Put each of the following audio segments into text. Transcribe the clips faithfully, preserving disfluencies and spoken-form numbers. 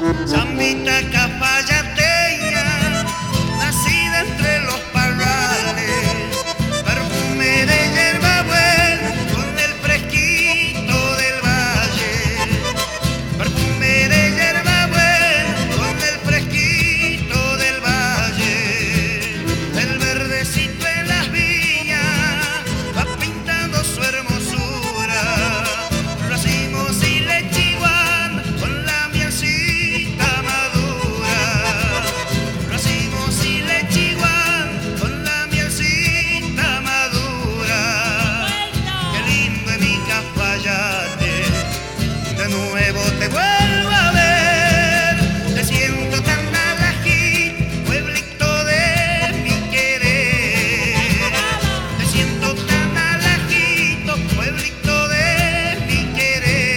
Zambita cafayateña, nacida entre los parrales, perfume de hierbabuena con el fresquito del valle, perfume de hierbabuena con el fresquito del valle, el verdecito en las viñas va pintando su hermosura, racimos y lechiguán con la mielcita madura, racimos y lechiguán con la mielcita madura. Qué lindo es mi Cafayate, de nuevo te vuelvo a ver, te siento tan alají, pueblito de mi querer, te siento tan alajito, pueblito de mi querer.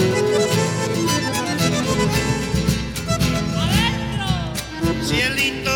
Cielito